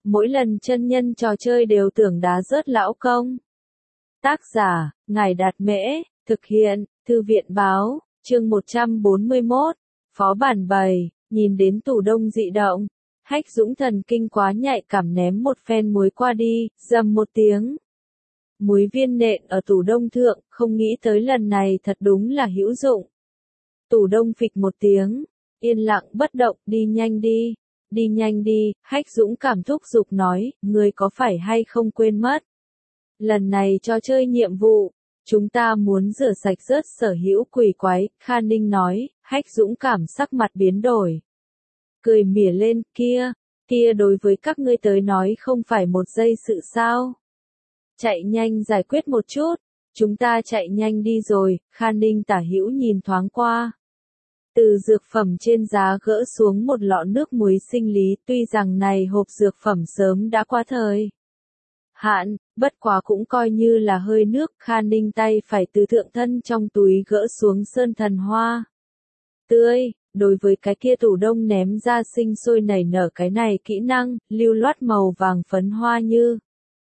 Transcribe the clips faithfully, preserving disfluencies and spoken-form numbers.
mỗi lần chân nhân trò chơi đều tưởng đá rớt lão công. Tác giả, Ngài Đạt Mễ, thực hiện, Thư viện Báo, chương một trăm bốn mươi mốt, Phó Bản bầy, nhìn đến tủ đông dị động. Hách Dũng thần kinh quá nhạy cảm ném một phen muối qua đi, rầm một tiếng. Muối viên nện ở tủ đông thượng, không nghĩ tới lần này thật đúng là hữu dụng. Tủ đông phịch một tiếng, yên lặng bất động, đi nhanh đi, đi nhanh đi, Hách Dũng cảm thúc giục nói, người có phải hay không quên mất. Lần này cho chơi nhiệm vụ, chúng ta muốn rửa sạch rớt sở hữu quỷ quái, Kha Ninh nói, Hách Dũng cảm sắc mặt biến đổi. Cười mỉa lên, kia, kia đối với các ngươi tới nói không phải một giây sự sao. Chạy nhanh giải quyết một chút, chúng ta chạy nhanh đi rồi, Kha Ninh tả hữu nhìn thoáng qua. Từ dược phẩm trên giá gỡ xuống một lọ nước muối sinh lý, tuy rằng này hộp dược phẩm sớm đã qua thời hạn, bất quá cũng coi như là hơi nước, Kha Ninh tay phải từ thượng thân trong túi gỡ xuống sơn thần hoa. Tươi, đối với cái kia tủ đông ném ra sinh sôi nảy nở cái này kỹ năng, lưu loát màu vàng phấn hoa như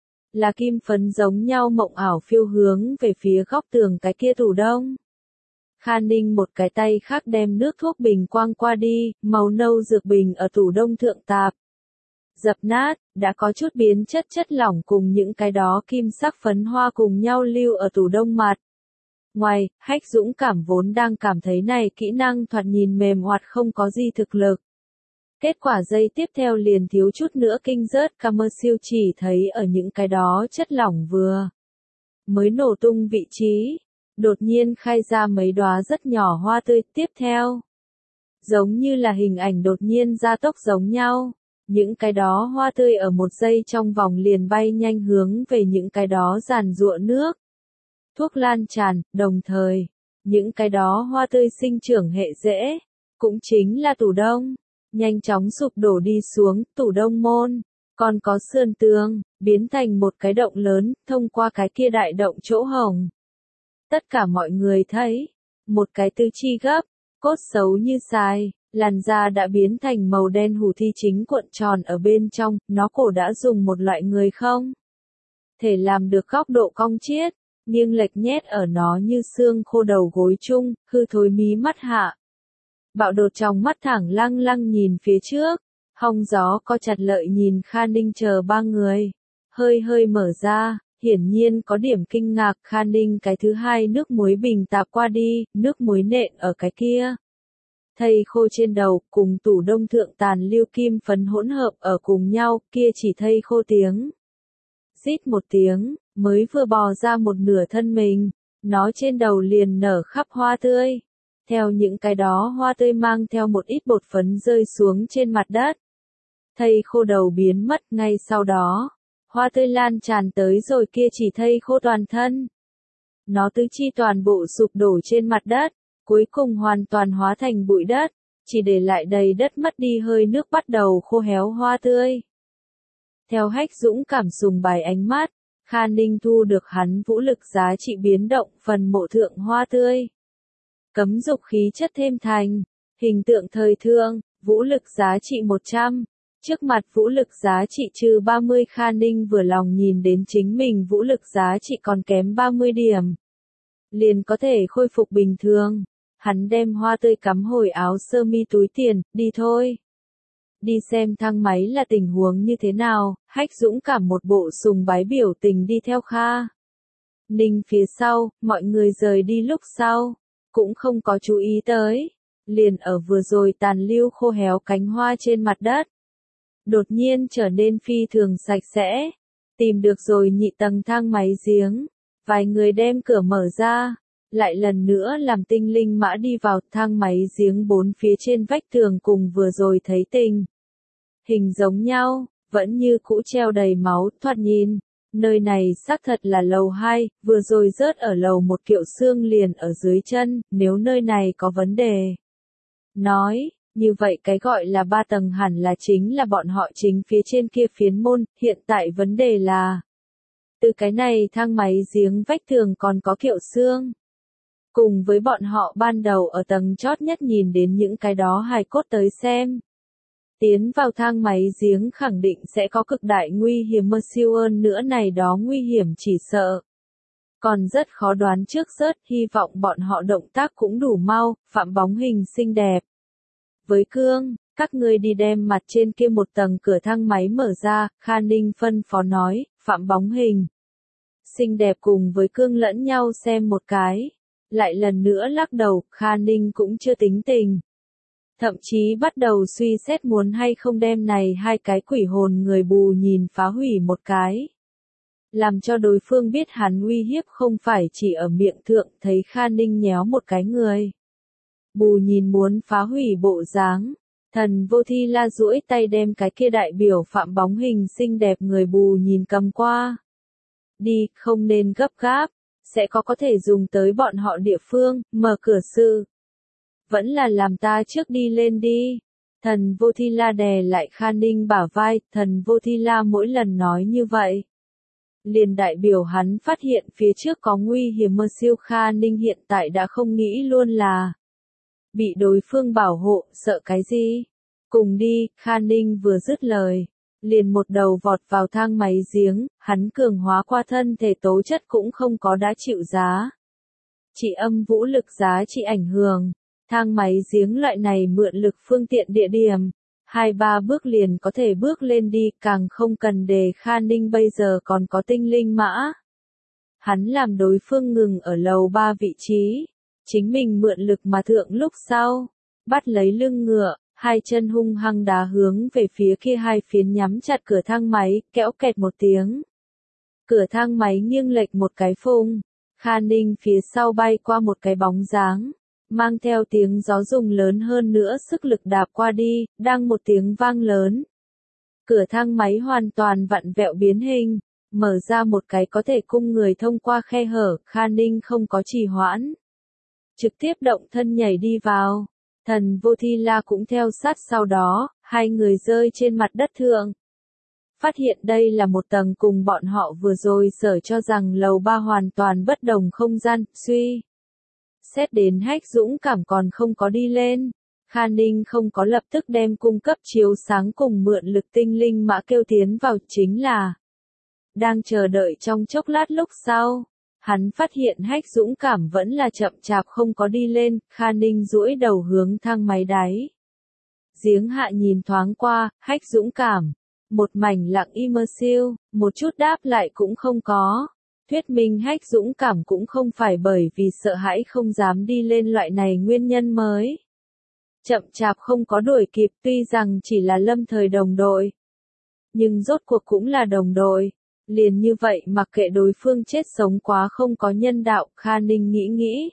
là kim phấn giống nhau mộng ảo phiêu hướng về phía góc tường cái kia tủ đông. Kha Ninh một cái tay khác đem nước thuốc bình quang qua đi, màu nâu dược bình ở tủ đông thượng tạp. Dập nát, đã có chút biến chất chất lỏng cùng những cái đó kim sắc phấn hoa cùng nhau lưu ở tủ đông mặt. Ngoài, Hách Dũng cảm vốn đang cảm thấy này kỹ năng thoạt nhìn mềm hoạt không có gì thực lực. Kết quả giây tiếp theo liền thiếu chút nữa kinh rớt Camersiêu chỉ thấy ở những cái đó chất lỏng vừa mới nổ tung vị trí. Đột nhiên khai ra mấy đóa rất nhỏ hoa tươi, tiếp theo. Giống như là hình ảnh đột nhiên gia tốc giống nhau. Những cái đó hoa tươi ở một giây trong vòng liền bay nhanh hướng về những cái đó giàn giụa nước. Thuốc lan tràn, đồng thời, những cái đó hoa tươi sinh trưởng hệ rễ, cũng chính là tủ đông, nhanh chóng sụp đổ đi xuống, tủ đông môn, còn có sườn tường, biến thành một cái động lớn, thông qua cái kia đại động chỗ hổng. Tất cả mọi người thấy, một cái tư chi gấp, cốt xấu như xài, làn da đã biến thành màu đen hủ thi chính cuộn tròn ở bên trong, nó cổ đã dùng một loại người không thể làm được góc độ cong chiết, nghiêng lệch nhét ở nó như xương khô đầu gối chung, hư thối mí mắt hạ. Bạo đột trong mắt thẳng lăng lăng nhìn phía trước, hong gió co chặt lợi nhìn Kha Ninh chờ ba người, hơi hơi mở ra. Hiển nhiên có điểm kinh ngạc, Kha Ninh cái thứ hai nước muối bình tạp qua đi, nước muối nện ở cái kia. Thây khô trên đầu, cùng tủ đông thượng tàn lưu kim phấn hỗn hợp ở cùng nhau, kia chỉ thây khô tiếng. Rít một tiếng, mới vừa bò ra một nửa thân mình, nó trên đầu liền nở khắp hoa tươi. Theo những cái đó hoa tươi mang theo một ít bột phấn rơi xuống trên mặt đất. Thây khô đầu biến mất ngay sau đó. Hoa tươi lan tràn tới rồi kia chỉ thây khô toàn thân. Nó tứ chi toàn bộ sụp đổ trên mặt đất, cuối cùng hoàn toàn hóa thành bụi đất, chỉ để lại đầy đất mất đi hơi nước bắt đầu khô héo hoa tươi. Theo Hách Dũng cảm sùng bài ánh mắt, Kha Ninh thu được hắn vũ lực giá trị biến động phần mộ thượng hoa tươi. Cấm dục khí chất thêm thành, hình tượng thời thương, vũ lực giá trị một trăm. Trước mặt vũ lực giá trị trừ ba mươi, Kha Ninh vừa lòng nhìn đến chính mình vũ lực giá trị còn kém ba mươi điểm. Liền có thể khôi phục bình thường. Hắn đem hoa tươi cắm hồi áo sơ mi túi tiền, đi thôi. Đi xem thang máy là tình huống như thế nào, Hách Dũng cảm một bộ sùng bái biểu tình đi theo Kha Ninh phía sau, mọi người rời đi lúc sau, cũng không có chú ý tới. Liền ở vừa rồi tàn lưu khô héo cánh hoa trên mặt đất. Đột nhiên trở nên phi thường sạch sẽ. Tìm được rồi nhị tầng thang máy giếng. Vài người đem cửa mở ra. Lại lần nữa làm tinh linh mã đi vào thang máy giếng bốn phía trên vách tường cùng vừa rồi thấy tình. Hình giống nhau, vẫn như cũ treo đầy máu, thoạt nhìn. Nơi này xác thật là lầu hai, vừa rồi rớt ở lầu một kiệu xương liền ở dưới chân, nếu nơi này có vấn đề. Nói. Như vậy cái gọi là ba tầng hẳn là chính là bọn họ chính phía trên kia phiến môn, hiện tại vấn đề là từ cái này thang máy giếng vách tường còn có kiệu xương. Cùng với bọn họ ban đầu ở tầng chót nhất nhìn đến những cái đó hài cốt tới xem. Tiến vào thang máy giếng khẳng định sẽ có cực đại nguy hiểm mơ siêu ơn nữa này đó nguy hiểm chỉ sợ. Còn rất khó đoán trước rớt, hy vọng bọn họ động tác cũng đủ mau, Phạm bóng hình xinh đẹp. Với Cương, các ngươi đi đem mặt trên kia một tầng cửa thang máy mở ra, Kha Ninh phân phó nói, Phạm bóng hình. Xinh đẹp cùng với Cương lẫn nhau xem một cái. Lại lần nữa lắc đầu, Kha Ninh cũng chưa tính tình. Thậm chí bắt đầu suy xét muốn hay không đem này hai cái quỷ hồn người bù nhìn phá hủy một cái. Làm cho đối phương biết hắn uy hiếp không phải chỉ ở miệng thượng, thấy Kha Ninh nhéo một cái người. Bù nhìn muốn phá hủy bộ dáng. Thần Vô Thi La duỗi tay đem cái kia đại biểu Phạm bóng hình xinh đẹp người bù nhìn cầm qua. Đi, không nên gấp gáp, sẽ có có thể dùng tới bọn họ địa phương, mở cửa sự. Vẫn là làm ta trước đi lên đi. Thần Vô Thi La đè lại Kha Ninh bả vai, thần Vô Thi La mỗi lần nói như vậy. Liền đại biểu hắn phát hiện phía trước có nguy hiểm mơ siêu. Kha Ninh hiện tại đã không nghĩ luôn là bị đối phương bảo hộ, sợ cái gì. Cùng đi, Kha Ninh vừa dứt lời. Liền một đầu vọt vào thang máy giếng, hắn cường hóa qua thân thể tố chất cũng không có đã chịu giá. Chỉ âm vũ lực giá trị ảnh hưởng. Thang máy giếng loại này mượn lực phương tiện địa điểm. Hai ba bước liền có thể bước lên đi, càng không cần đề Kha Ninh bây giờ còn có tinh linh mã. Hắn làm đối phương ngừng ở lầu ba vị trí. Chính mình mượn lực mà thượng lúc sau. Bắt lấy lưng ngựa, hai chân hung hăng đá hướng về phía kia hai phiến nhắm chặt cửa thang máy, kẽo kẹt một tiếng. Cửa thang máy nghiêng lệch một cái phung. Kha Ninh phía sau bay qua một cái bóng dáng. Mang theo tiếng gió dùng lớn hơn nữa sức lực đạp qua đi, đang một tiếng vang lớn. Cửa thang máy hoàn toàn vặn vẹo biến hình, mở ra một cái có thể cung người thông qua khe hở, Kha Ninh không có trì hoãn. Trực tiếp động thân nhảy đi vào, thần Vô Thi La cũng theo sát sau đó, hai người rơi trên mặt đất thượng. Phát hiện đây là một tầng cùng bọn họ vừa rồi sở cho rằng lầu ba hoàn toàn bất đồng không gian, suy. Xét đến Hách Dũng Cảm còn không có đi lên, Kha Ninh không có lập tức đem cung cấp chiếu sáng cùng mượn lực tinh linh mã kêu tiến vào, chính là đang chờ đợi trong chốc lát lúc sau, hắn phát hiện Hách Dũng Cảm vẫn là chậm chạp không có đi lên, Kha Ninh duỗi đầu hướng thang máy đáy. Giếng hạ nhìn thoáng qua, Hách Dũng Cảm, một mảnh lặng im mơ siêu, một chút đáp lại cũng không có. Thuyết minh Hách Dũng Cảm cũng không phải bởi vì sợ hãi không dám đi lên loại này nguyên nhân mới. Chậm chạp không có đuổi kịp, tuy rằng chỉ là lâm thời đồng đội. Nhưng rốt cuộc cũng là đồng đội. Liền như vậy mặc kệ đối phương chết sống quá không có nhân đạo, Kha Ninh nghĩ nghĩ.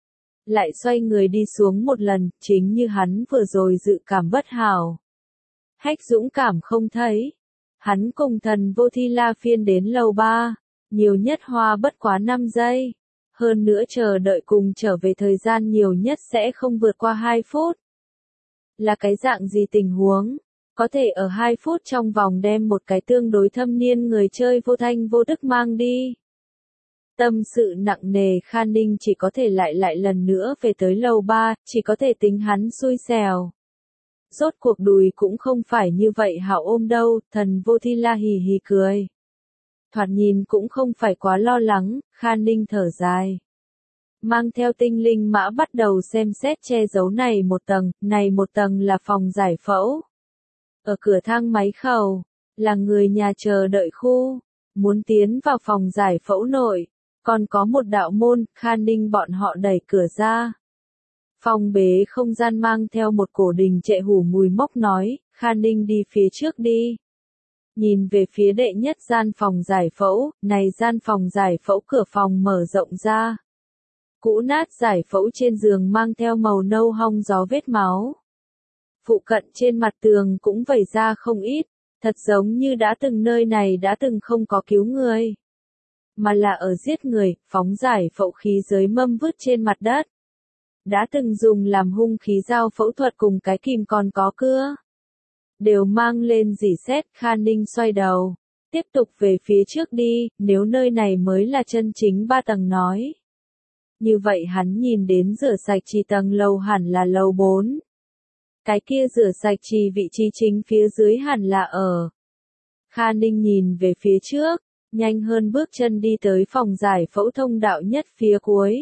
Lại xoay người đi xuống một lần, chính như hắn vừa rồi dự cảm bất hảo. Hách Dũng Cảm không thấy. Hắn cùng thần Vô Thi La phiên đến lầu ba. Nhiều nhất hoa bất quá năm giây. Hơn nữa chờ đợi cùng trở về thời gian nhiều nhất sẽ không vượt qua hai phút. Là cái dạng gì tình huống? Có thể ở hai phút trong vòng đem một cái tương đối thâm niên người chơi vô thanh vô tức mang đi. Tâm sự nặng nề, Kha Ninh chỉ có thể lại lại lần nữa về tới lầu ba, chỉ có thể tính hắn xui xẻo. Rốt cuộc đùi cũng không phải như vậy hảo ôm đâu, thần Vô Thi La hì hì cười. Thoạt nhìn cũng không phải quá lo lắng, Kha Ninh thở dài. Mang theo tinh linh mã bắt đầu xem xét che giấu này một tầng, này một tầng là phòng giải phẫu. Ở cửa thang máy khẩu, là người nhà chờ đợi khu, muốn tiến vào phòng giải phẫu nội, còn có một đạo môn, Kha Ninh bọn họ đẩy cửa ra. Phòng bế không gian mang theo một cổ đình trệ hủ mùi mốc nói, Kha Ninh đi phía trước đi. Nhìn về phía đệ nhất gian phòng giải phẫu, này gian phòng giải phẫu cửa phòng mở rộng ra. Cũ nát giải phẫu trên giường mang theo màu nâu hong gió vết máu. Phụ cận trên mặt tường cũng vẩy ra không ít, thật giống như đã từng nơi này đã từng không có cứu người. Mà là ở giết người, phóng giải phẫu khí giới mâm vứt trên mặt đất. Đã từng dùng làm hung khí dao phẫu thuật cùng cái kìm còn có cưa. Đều mang lên dỉ xét, Kha Ninh xoay đầu. Tiếp tục về phía trước đi, nếu nơi này mới là chân chính ba tầng nói. Như vậy hắn nhìn đến rửa sạch chỉ tầng lầu hẳn là lầu bốn. Cái kia rửa sạch trì vị trí chính phía dưới hẳn là ở. Kha Ninh nhìn về phía trước, nhanh hơn bước chân đi tới phòng giải phẫu thông đạo nhất phía cuối.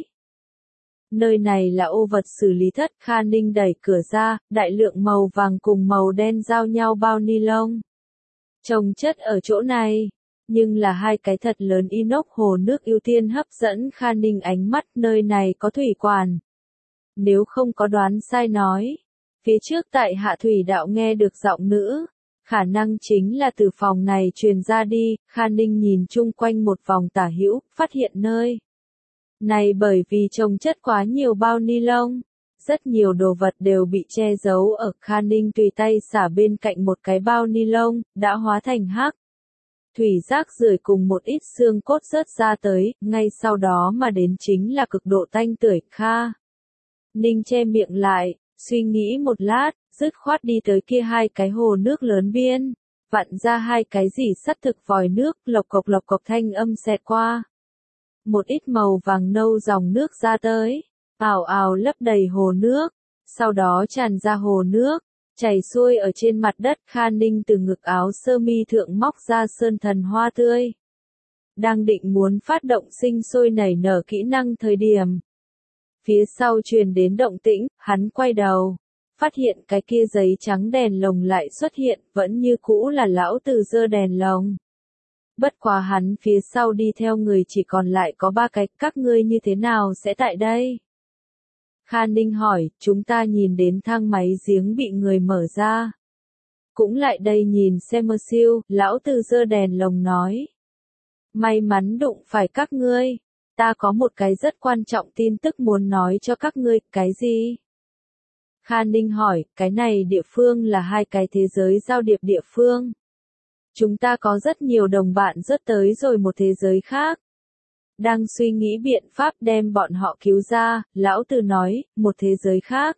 Nơi này là ô vật xử lý thất. Kha Ninh đẩy cửa ra, đại lượng màu vàng cùng màu đen giao nhau bao ni lông. Chồng chất ở chỗ này, nhưng là hai cái thật lớn inox hồ nước ưu tiên hấp dẫn Kha Ninh ánh mắt. Nơi này có thủy quản. Nếu không có đoán sai nói, phía trước tại hạ thủy đạo nghe được giọng nữ, khả năng chính là từ phòng này truyền ra đi. Kha Ninh nhìn chung quanh một vòng tả hữu, phát hiện nơi này bởi vì chồng chất quá nhiều bao ni lông, rất nhiều đồ vật đều bị che giấu ở. Kha Ninh tùy tay xả bên cạnh một cái bao ni lông, đã hóa thành hắc thủy rác rưởi cùng một ít xương cốt rớt ra tới, ngay sau đó mà đến chính là cực độ tanh tưởi. Kha Ninh che miệng lại, suy nghĩ một lát, dứt khoát đi tới kia hai cái hồ nước lớn biên, vặn ra hai cái dỉ sắt thực vòi nước, lộc cộc lộc cộc thanh âm xẹt qua. Một ít màu vàng nâu dòng nước ra tới, ào ào lấp đầy hồ nước, sau đó tràn ra hồ nước, chảy xuôi ở trên mặt đất. Kha Ninh từ ngực áo sơ mi thượng móc ra sơn thần hoa tươi. Đang định muốn phát động sinh sôi nảy nở kỹ năng thời điểm. Phía sau truyền đến động tĩnh, hắn quay đầu, phát hiện cái kia giấy trắng đèn lồng lại xuất hiện, vẫn như cũ là lão Từ giơ đèn lồng. Bất quá hắn phía sau đi theo người chỉ còn lại có ba cái. Các ngươi như thế nào sẽ tại đây? Kha Ninh hỏi. Chúng ta nhìn đến thang máy giếng bị người mở ra, cũng lại đây nhìn xem mơ siêu. Lão Từ giơ đèn lồng nói. May mắn đụng phải các ngươi. Ta có một cái rất quan trọng tin tức muốn nói cho các ngươi. Cái gì? Kha Ninh hỏi. Cái này địa phương là hai cái thế giới giao điệp địa phương. Chúng ta có rất nhiều đồng bạn rớt tới rồi một thế giới khác. Đang suy nghĩ biện pháp đem bọn họ cứu ra. Lão Từ nói. Một thế giới khác.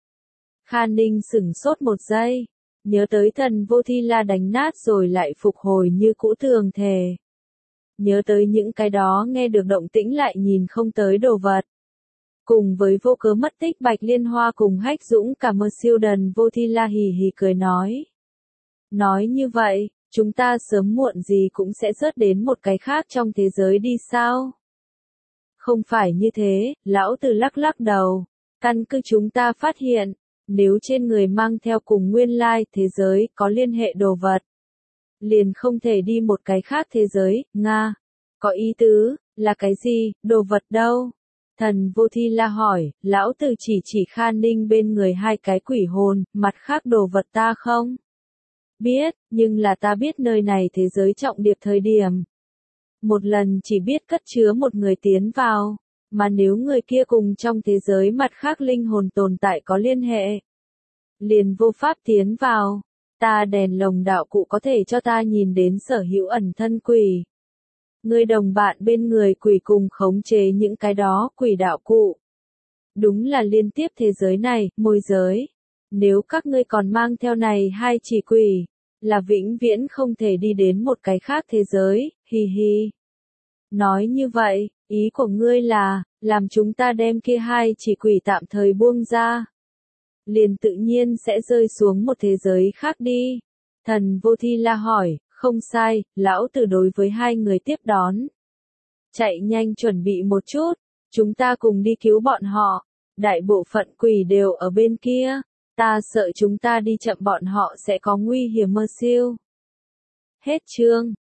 Kha Ninh sửng sốt một giây, nhớ tới thần vô thi la đánh nát rồi lại phục hồi như cũ thường thề. Nhớ tới những cái đó nghe được động tĩnh lại nhìn không tới đồ vật. Cùng với vô cớ mất tích Bạch Liên Hoa cùng Hách Dũng, cả mơ siêu đần vô thi la hì hì cười nói. Nói như vậy, chúng ta sớm muộn gì cũng sẽ rớt đến một cái khác trong thế giới đi sao? Không phải như thế, lão Từ lắc lắc đầu. Căn cứ chúng ta phát hiện, nếu trên người mang theo cùng nguyên lai thế giới có liên hệ đồ vật, liền không thể đi một cái khác thế giới. Nga, có ý tứ, là cái gì, đồ vật đâu? Thần vô thi la hỏi. Lão Từ chỉ chỉ Kha Ninh bên người hai cái quỷ hồn. Mặt khác đồ vật ta không biết, nhưng là ta biết nơi này thế giới trọng điệp thời điểm. Một lần chỉ biết cất chứa một người tiến vào, mà nếu người kia cùng trong thế giới mặt khác linh hồn tồn tại có liên hệ, liền vô pháp tiến vào. Ta đèn lồng đạo cụ có thể cho ta nhìn đến sở hữu ẩn thân quỷ. Người đồng bạn bên người quỷ cùng khống chế những cái đó quỷ đạo cụ. Đúng là liên tiếp thế giới này, môi giới. Nếu các ngươi còn mang theo này hai chỉ quỷ, là vĩnh viễn không thể đi đến một cái khác thế giới, hi hi. Nói như vậy, ý của ngươi là, làm chúng ta đem kia hai chỉ quỷ tạm thời buông ra. Liền tự nhiên sẽ rơi xuống một thế giới khác đi. Thần vô thi la hỏi. Không sai, lão Từ đối với hai người tiếp đón. Chạy nhanh chuẩn bị một chút, chúng ta cùng đi cứu bọn họ. Đại bộ phận quỷ đều ở bên kia. Ta sợ chúng ta đi chậm bọn họ sẽ có nguy hiểm mơ siêu. Hết chương.